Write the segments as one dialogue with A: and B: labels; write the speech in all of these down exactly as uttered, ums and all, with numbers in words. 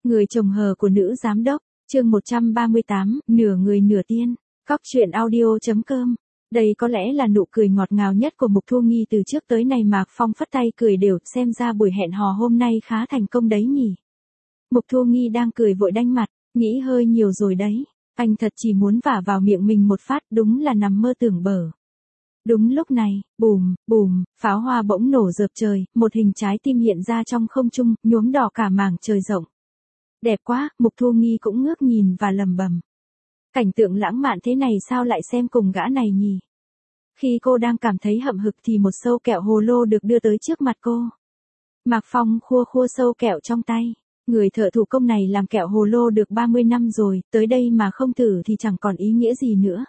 A: Người chồng hờ của nữ giám đốc, chương một trăm ba mươi tám, nửa người nửa tiên, Cóc truyện audio.com. Đây có lẽ là nụ cười ngọt ngào nhất của Mục Thu Nghi từ trước tới nay. Mạc Phong phất tay cười đều, xem ra buổi hẹn hò hôm nay khá thành công đấy nhỉ. Mục Thu Nghi đang cười vội đanh mặt, nghĩ hơi nhiều rồi đấy, anh thật chỉ muốn vả vào miệng mình một phát, đúng là nằm mơ tưởng bở. Đúng lúc này, bùm, bùm, pháo hoa bỗng nổ rợp trời, một hình trái tim hiện ra trong không trung, nhuốm đỏ cả mảng trời rộng. Đẹp quá, Mục Thu Nghi cũng ngước nhìn và lầm bầm. Cảnh tượng lãng mạn thế này sao lại xem cùng gã này nhỉ? Khi cô đang cảm thấy hậm hực thì một sâu kẹo hồ lô được đưa tới trước mặt cô. Mạc Phong khua khua sâu kẹo trong tay. Người thợ thủ công này làm kẹo hồ lô được ba mươi năm rồi, tới đây mà không thử thì chẳng còn ý nghĩa gì nữa.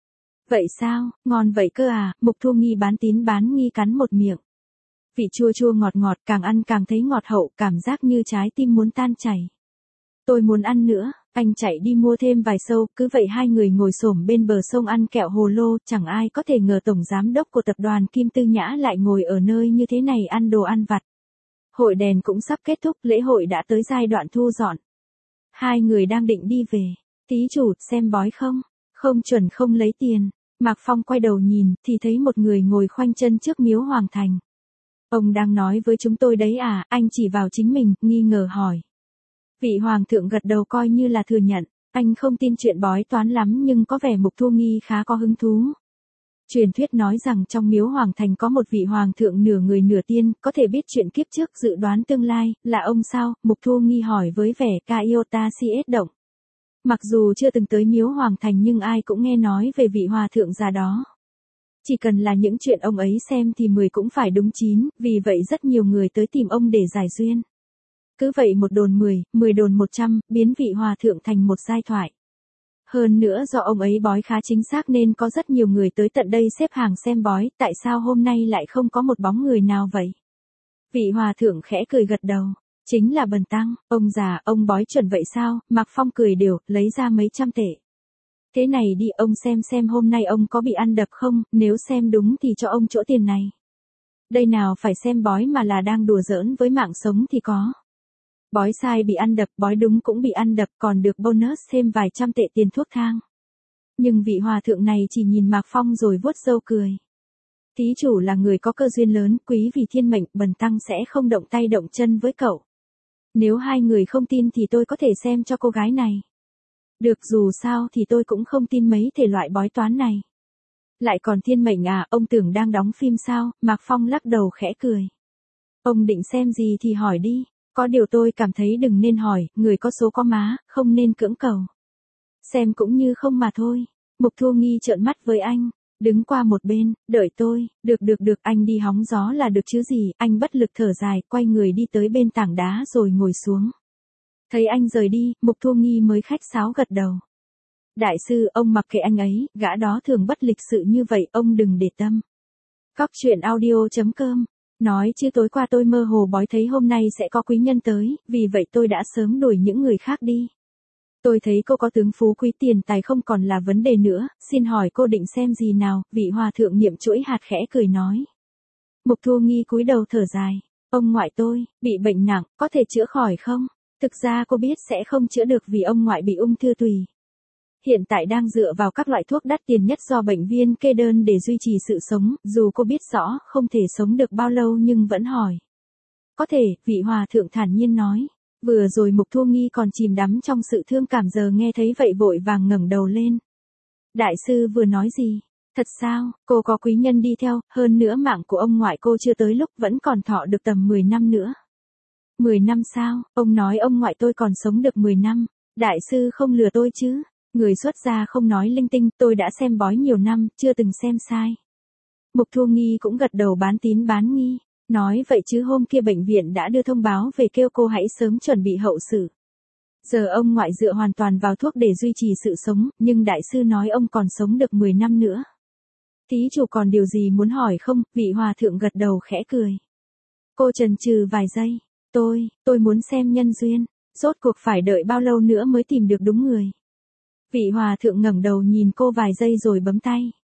A: Vậy sao, ngon vậy cơ à? Mục Thu Nghi bán tín bán nghi cắn một miệng. Vị chua chua ngọt ngọt, càng ăn càng thấy ngọt hậu, cảm giác như trái tim muốn tan chảy. Tôi muốn ăn nữa, anh chạy đi mua thêm vài sâu, cứ vậy hai người ngồi xổm bên bờ sông ăn kẹo hồ lô. Chẳng ai có thể ngờ tổng giám đốc của tập đoàn Kim Tư Nhã lại ngồi ở nơi như thế này ăn đồ ăn vặt. Hội đèn cũng sắp kết thúc, lễ hội đã tới giai đoạn thu dọn. Hai người đang định đi về. Thí chủ, xem bói không? Không chuẩn không lấy tiền. Mạc Phong quay đầu nhìn, thì thấy một người ngồi khoanh chân trước miếu Hoàng Thành. Ông đang nói với chúng tôi đấy à? Anh chỉ vào chính mình, nghi ngờ hỏi. Vị Hoàng thượng gật đầu coi như là thừa nhận. Anh không tin chuyện bói toán lắm nhưng có vẻ Mục Thu Nghi khá có hứng thú. Truyền thuyết nói rằng trong miếu Hoàng Thành có một vị Hoàng thượng nửa người nửa tiên, có thể biết chuyện kiếp trước dự đoán tương lai, là ông sao? Mục Thu Nghi hỏi với vẻ Kaiota siết động. Mặc dù chưa từng tới miếu Hoàng Thành nhưng ai cũng nghe nói về vị Hòa thượng già đó. Chỉ cần là những chuyện ông ấy xem thì mười cũng phải đúng chín, vì vậy rất nhiều người tới tìm ông để giải duyên. Cứ vậy một đồn mười, mười đồn một trăm, biến vị Hòa thượng thành một giai thoại. Hơn nữa do ông ấy bói khá chính xác nên có rất nhiều người tới tận đây xếp hàng xem bói, tại sao hôm nay lại không có một bóng người nào vậy? Vị Hòa thượng khẽ cười gật đầu. Chính là Bần Tăng, ông già, ông bói chuẩn vậy sao? Mạc Phong cười đều, lấy ra mấy trăm tệ. Thế này đi, ông xem xem hôm nay ông có bị ăn đập không, nếu xem đúng thì cho ông chỗ tiền này. Đây nào phải xem bói mà là đang đùa giỡn với mạng sống thì có. Bói sai bị ăn đập, bói đúng cũng bị ăn đập, còn được bonus thêm vài trăm tệ tiền thuốc thang. Nhưng vị Hòa thượng này chỉ nhìn Mạc Phong rồi vuốt râu cười. Thí chủ là người có cơ duyên lớn, quý vì thiên mệnh, Bần Tăng sẽ không động tay động chân với cậu. Nếu hai người không tin thì tôi có thể xem cho cô gái này. Được, dù sao thì tôi cũng không tin mấy thể loại bói toán này. Lại còn thiên mệnh à, ông tưởng đang đóng phim sao? Mạc Phong lắc đầu khẽ cười. Ông định xem gì thì hỏi đi, có điều tôi cảm thấy đừng nên hỏi, người có số có má, không nên cưỡng cầu. Xem cũng như không mà thôi. Mục Thu Nghi trợn mắt với anh. Đứng qua một bên, đợi tôi, được được được, anh đi hóng gió là được chứ gì, anh bất lực thở dài, quay người đi tới bên tảng đá rồi ngồi xuống. Thấy anh rời đi, Mục Thu Nghi mới khách sáo gật đầu. Đại sư, ông mặc kệ anh ấy, gã đó thường bất lịch sự như vậy, ông đừng để tâm. Cóc truyện audio.com. Nói chứ tối qua tôi mơ hồ bói thấy hôm nay sẽ có quý nhân tới, vì vậy tôi đã sớm đuổi những người khác đi. Tôi thấy cô có tướng phú quý tiền tài không còn là vấn đề nữa, xin hỏi cô định xem gì nào? Vị Hòa thượng niệm chuỗi hạt khẽ cười nói. Mục Thu Nghi cúi đầu thở dài. Ông ngoại tôi, bị bệnh nặng, có thể chữa khỏi không? Thực ra cô biết sẽ không chữa được vì ông ngoại bị ung thư tùy. Hiện tại đang dựa vào các loại thuốc đắt tiền nhất do bệnh viên kê đơn để duy trì sự sống, dù cô biết rõ không thể sống được bao lâu nhưng vẫn hỏi. Có thể, vị Hòa thượng thản nhiên nói. Vừa rồi Mục Thu Nghi còn chìm đắm trong sự thương cảm, giờ nghe thấy vậy vội vàng ngẩng đầu lên. Đại sư vừa nói gì? Thật sao, cô có quý nhân đi theo, hơn nữa mạng của ông ngoại cô chưa tới lúc, vẫn còn thọ được tầm mười năm nữa. mười năm sao, ông nói ông ngoại tôi còn sống được mười năm, đại sư không lừa tôi chứ? Người xuất gia không nói linh tinh, tôi đã xem bói nhiều năm, chưa từng xem sai. Mục Thu Nghi cũng gật đầu bán tín bán nghi. Nói vậy chứ hôm kia bệnh viện đã đưa thông báo về kêu cô hãy sớm chuẩn bị hậu sự. Giờ ông ngoại dựa hoàn toàn vào thuốc để duy trì sự sống, nhưng đại sư nói ông còn sống được mười năm nữa. Thí chủ còn điều gì muốn hỏi không? Vị Hòa thượng gật đầu khẽ cười. Cô chần chừ vài giây. Tôi, tôi muốn xem nhân duyên. Rốt cuộc phải đợi bao lâu nữa mới tìm được đúng người? Vị Hòa thượng ngẩng đầu nhìn cô vài giây rồi bấm tay.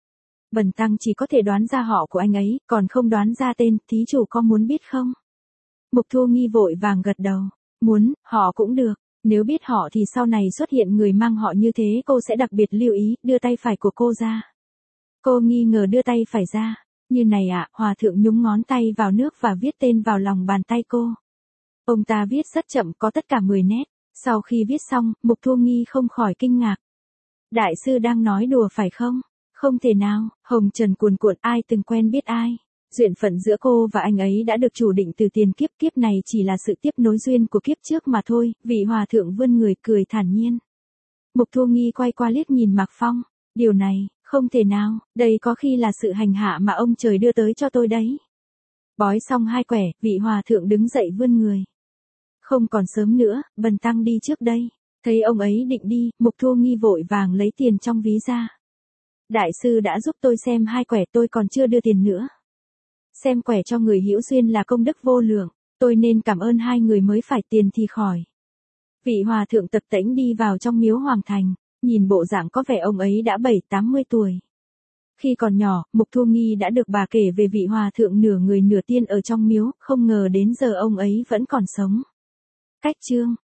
A: Bần Tăng chỉ có thể đoán ra họ của anh ấy, còn không đoán ra tên, thí chủ có muốn biết không? Mục Thu Nghi vội vàng gật đầu. Muốn, họ cũng được, Nếu biết họ thì sau này xuất hiện người mang họ như thế cô sẽ đặc biệt lưu ý, đưa tay phải của cô ra. Cô nghi ngờ đưa tay phải ra. Như này ạ, à, hòa thượng nhúng ngón tay vào nước và viết tên vào lòng bàn tay cô. Ông ta viết rất chậm, có tất cả mười nét. Sau khi viết xong, Mục Thu Nghi không khỏi kinh ngạc. Đại sư đang nói đùa phải không? Không thể nào, hồng trần cuồn cuộn, ai từng quen biết ai. Duyên phận giữa cô và anh ấy đã được chủ định từ tiền kiếp, kiếp này chỉ là sự tiếp nối duyên của kiếp trước mà thôi. Vị hòa thượng vươn người cười thản nhiên. Mục Thu Nghi quay qua liếc nhìn Mạc Phong. Điều này, không thể nào, đây có khi là sự hành hạ mà ông trời đưa tới cho tôi đấy. Bói xong hai quẻ, vị hòa thượng đứng dậy vươn người. Không còn sớm nữa, bần tăng đi trước đây. Thấy ông ấy định đi, Mục Thu Nghi vội vàng lấy tiền trong ví ra. Đại sư đã giúp tôi xem hai quẻ, tôi còn chưa đưa tiền nữa. Xem quẻ cho người hữu duyên là công đức vô lượng, tôi nên cảm ơn hai người mới phải, tiền thì khỏi. Vị hòa thượng tập tễnh đi vào trong miếu hoàng thành, nhìn bộ dạng có vẻ ông ấy đã bảy tám mươi tuổi. Khi còn nhỏ, Mục Thu Nghi đã được bà kể về vị hòa thượng nửa người nửa tiên ở trong miếu, không ngờ đến giờ ông ấy vẫn còn sống. Cách chương